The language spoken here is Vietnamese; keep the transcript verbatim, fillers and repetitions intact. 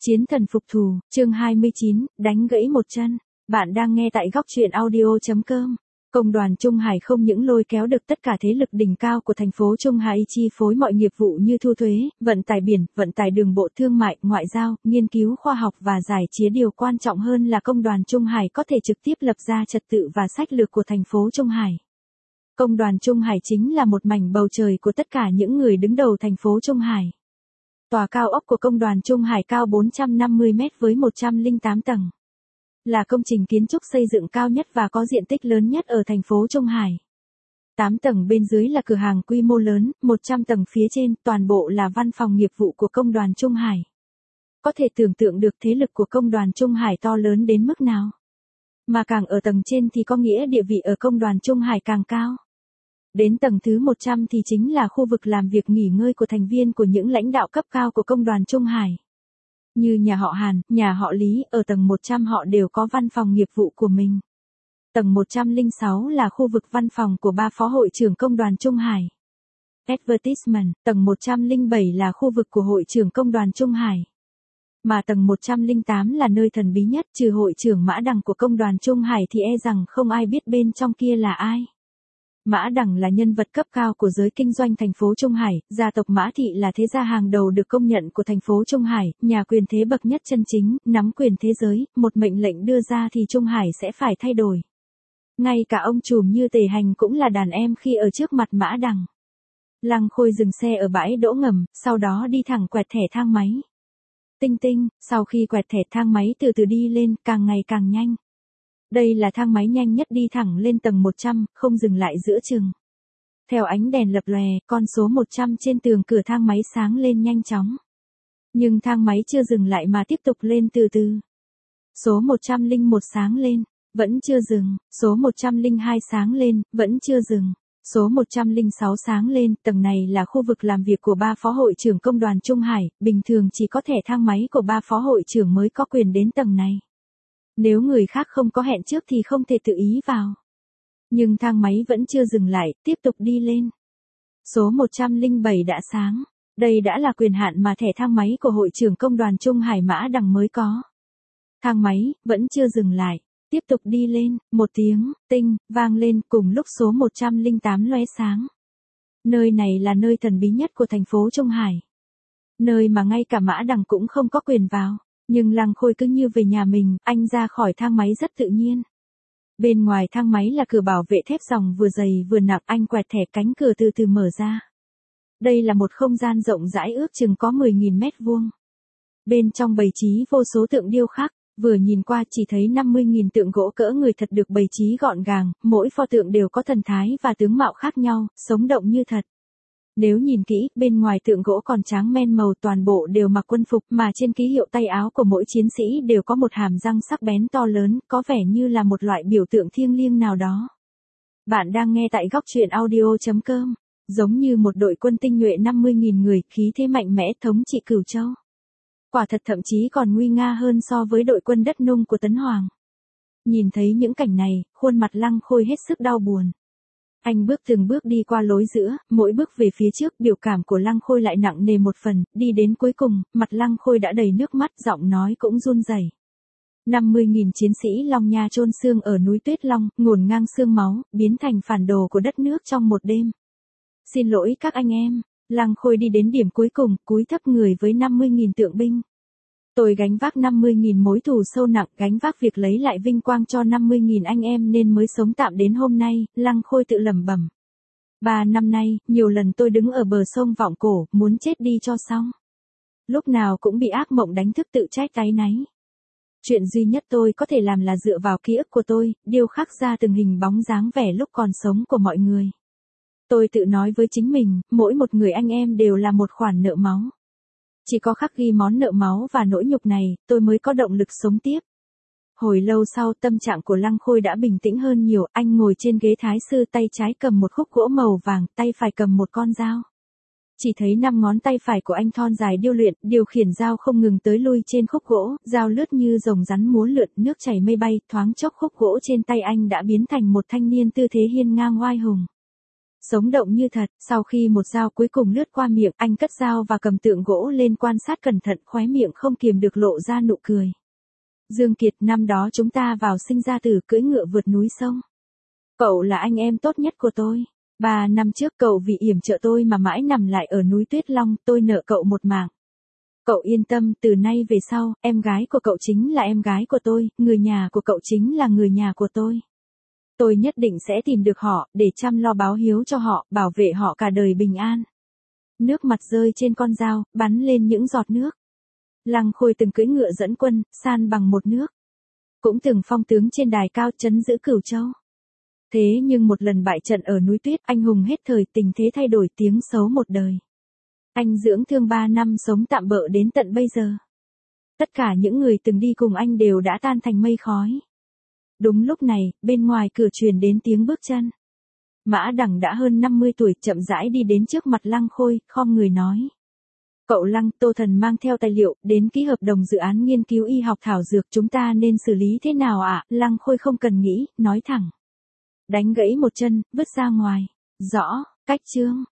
Chiến thần phục thù, chương hai mươi chín, đánh gãy một chân. Bạn đang nghe tại góc truyện audio chấm com. Công đoàn Trung Hải không những lôi kéo được tất cả thế lực đỉnh cao của thành phố Trung Hải chi phối mọi nghiệp vụ như thu thuế, vận tải biển, vận tải đường bộ, thương mại, ngoại giao, nghiên cứu khoa học và giải trí. Điều quan trọng hơn là công đoàn Trung Hải có thể trực tiếp lập ra trật tự và sách lược của thành phố Trung Hải. Công đoàn Trung Hải chính là một mảnh bầu trời của tất cả những người đứng đầu thành phố Trung Hải. Tòa cao ốc của công đoàn Trung Hải cao bốn trăm năm mươi mét với một trăm lẻ tám tầng. Là công trình kiến trúc xây dựng cao nhất và có diện tích lớn nhất ở thành phố Trung Hải. tám tầng bên dưới là cửa hàng quy mô lớn, một trăm tầng phía trên toàn bộ là văn phòng nghiệp vụ của công đoàn Trung Hải. Có thể tưởng tượng được thế lực của công đoàn Trung Hải to lớn đến mức nào. Mà càng ở tầng trên thì có nghĩa địa vị ở công đoàn Trung Hải càng cao. Đến tầng thứ một trăm thì chính là khu vực làm việc nghỉ ngơi của thành viên của những lãnh đạo cấp cao của công đoàn Trung Hải. Như nhà họ Hàn, nhà họ Lý, ở tầng một trăm họ đều có văn phòng nghiệp vụ của mình. Tầng một trăm lẻ sáu là khu vực văn phòng của ba phó hội trưởng công đoàn Trung Hải. Advertisement, tầng một trăm lẻ bảy là khu vực của hội trưởng công đoàn Trung Hải. Mà tầng một trăm lẻ tám là nơi thần bí nhất, trừ hội trưởng Mã Đằng của công đoàn Trung Hải thì e rằng không ai biết bên trong kia là ai. Mã Đằng là nhân vật cấp cao của giới kinh doanh thành phố Trung Hải, gia tộc Mã Thị là thế gia hàng đầu được công nhận của thành phố Trung Hải, nhà quyền thế bậc nhất chân chính, nắm quyền thế giới, một mệnh lệnh đưa ra thì Trung Hải sẽ phải thay đổi. Ngay cả ông trùm như Tề Hành cũng là đàn em khi ở trước mặt Mã Đằng. Lăng Khôi dừng xe ở bãi đỗ ngầm, sau đó đi thẳng quẹt thẻ thang máy. Tinh tinh, sau khi quẹt thẻ thang máy từ từ đi lên, càng ngày càng nhanh. Đây là thang máy nhanh nhất đi thẳng lên tầng một trăm, không dừng lại giữa chừng. Theo ánh đèn lập lòe, con số một trăm trên tường cửa thang máy sáng lên nhanh chóng. Nhưng thang máy chưa dừng lại mà tiếp tục lên từ từ. Số một trăm lẻ một sáng lên, vẫn chưa dừng. Số một trăm lẻ hai sáng lên, vẫn chưa dừng. Số một trăm lẻ sáu sáng lên, tầng này là khu vực làm việc của ba phó hội trưởng công đoàn Trung Hải, bình thường chỉ có thẻ thang máy của ba phó hội trưởng mới có quyền đến tầng này. Nếu người khác không có hẹn trước thì không thể tự ý vào. Nhưng thang máy vẫn chưa dừng lại, tiếp tục đi lên. Số một trăm lẻ bảy đã sáng. Đây đã là quyền hạn mà thẻ thang máy của hội trưởng công đoàn Trung Hải Mã Đằng mới có. Thang máy, vẫn chưa dừng lại. Tiếp tục đi lên, một tiếng, tinh, vang lên cùng lúc số một trăm lẻ tám lóe sáng. Nơi này là nơi thần bí nhất của thành phố Trung Hải. Nơi mà ngay cả Mã Đằng cũng không có quyền vào. Nhưng Lăng Khôi cứ như về nhà mình, anh ra khỏi thang máy rất tự nhiên. Bên ngoài thang máy là cửa bảo vệ thép dòng vừa dày vừa nặng, anh quẹt thẻ cánh cửa từ từ mở ra. Đây là một không gian rộng rãi ước chừng có mười nghìn mét vuông. Bên trong bày trí vô số tượng điêu khắc, vừa nhìn qua chỉ thấy năm mươi nghìn tượng gỗ cỡ người thật được bày trí gọn gàng, mỗi pho tượng đều có thần thái và tướng mạo khác nhau, sống động như thật. Nếu nhìn kỹ, bên ngoài tượng gỗ còn tráng men màu toàn bộ đều mặc quân phục mà trên ký hiệu tay áo của mỗi chiến sĩ đều có một hàm răng sắc bén to lớn, có vẻ như là một loại biểu tượng thiêng liêng nào đó. Bạn đang nghe tại góc truyện audio chấm com, giống như một đội quân tinh nhuệ năm mươi nghìn người, khí thế mạnh mẽ thống trị Cửu Châu. Quả thật thậm chí còn nguy nga hơn so với đội quân đất nung của Tấn Hoàng. Nhìn thấy những cảnh này, khuôn mặt Lăng Khôi hết sức đau buồn. Anh bước từng bước đi qua lối giữa, mỗi bước về phía trước, biểu cảm của Lăng Khôi lại nặng nề một phần, đi đến cuối cùng, mặt Lăng Khôi đã đầy nước mắt, giọng nói cũng run rẩy. năm mươi nghìn chiến sĩ Long Nha chôn xương ở núi Tuyết Long, ngổn ngang xương máu, biến thành phản đồ của đất nước trong một đêm. Xin lỗi các anh em, Lăng Khôi đi đến điểm cuối cùng, cúi thấp người với năm mươi nghìn tượng binh. Tôi gánh vác năm mươi nghìn mối thù sâu nặng, gánh vác việc lấy lại vinh quang cho năm mươi nghìn anh em nên mới sống tạm đến hôm nay, Lăng Khôi tự lẩm bẩm. Ba năm nay, nhiều lần tôi đứng ở bờ sông vọng cổ, muốn chết đi cho xong. Lúc nào cũng bị ác mộng đánh thức tự trách táy náy. Chuyện duy nhất tôi có thể làm là dựa vào ký ức của tôi, điêu khắc ra từng hình bóng dáng vẻ lúc còn sống của mọi người. Tôi tự nói với chính mình, mỗi một người anh em đều là một khoản nợ máu. Chỉ có khắc ghi món nợ máu và nỗi nhục này, tôi mới có động lực sống tiếp. Hồi lâu sau, tâm trạng của Lăng Khôi đã bình tĩnh hơn nhiều, anh ngồi trên ghế thái sư, tay trái cầm một khúc gỗ màu vàng, tay phải cầm một con dao. Chỉ thấy năm ngón tay phải của anh thon dài điêu luyện, điều khiển dao không ngừng tới lui trên khúc gỗ, dao lướt như rồng rắn múa lượn, nước chảy mây bay, thoáng chốc khúc gỗ trên tay anh đã biến thành một thanh niên tư thế hiên ngang oai hùng. Sống động như thật, sau khi một dao cuối cùng lướt qua miệng, anh cất dao và cầm tượng gỗ lên quan sát cẩn thận, khóe miệng không kiềm được lộ ra nụ cười. Dương Kiệt, năm đó chúng ta vào sinh ra tử cưỡi ngựa vượt núi sông. Cậu là anh em tốt nhất của tôi. Ba năm trước cậu vì yểm trợ tôi mà mãi nằm lại ở núi Tuyết Long, tôi nợ cậu một mạng. Cậu yên tâm, từ nay về sau, em gái của cậu chính là em gái của tôi, người nhà của cậu chính là người nhà của tôi. Tôi nhất định sẽ tìm được họ, để chăm lo báo hiếu cho họ, bảo vệ họ cả đời bình an. Nước mặt rơi trên con dao, bắn lên những giọt nước. Lăng Khôi từng cưỡi ngựa dẫn quân, san bằng một nước. Cũng từng phong tướng trên đài cao trấn giữ Cửu Châu. Thế nhưng một lần bại trận ở núi Tuyết, anh hùng hết thời, tình thế thay đổi, tiếng xấu một đời. Anh dưỡng thương ba năm sống tạm bợ đến tận bây giờ. Tất cả những người từng đi cùng anh đều đã tan thành mây khói. Đúng lúc này, bên ngoài cửa truyền đến tiếng bước chân. Mã Đằng đã hơn năm mươi tuổi, chậm rãi đi đến trước mặt Lăng Khôi, khom người nói. Cậu Lăng, Tô Thần mang theo tài liệu, đến ký hợp đồng dự án nghiên cứu y học thảo dược, chúng ta nên xử lý thế nào ạ? À? Lăng Khôi không cần nghĩ, nói thẳng. Đánh gãy một chân, vứt ra ngoài. Rõ, cách chương.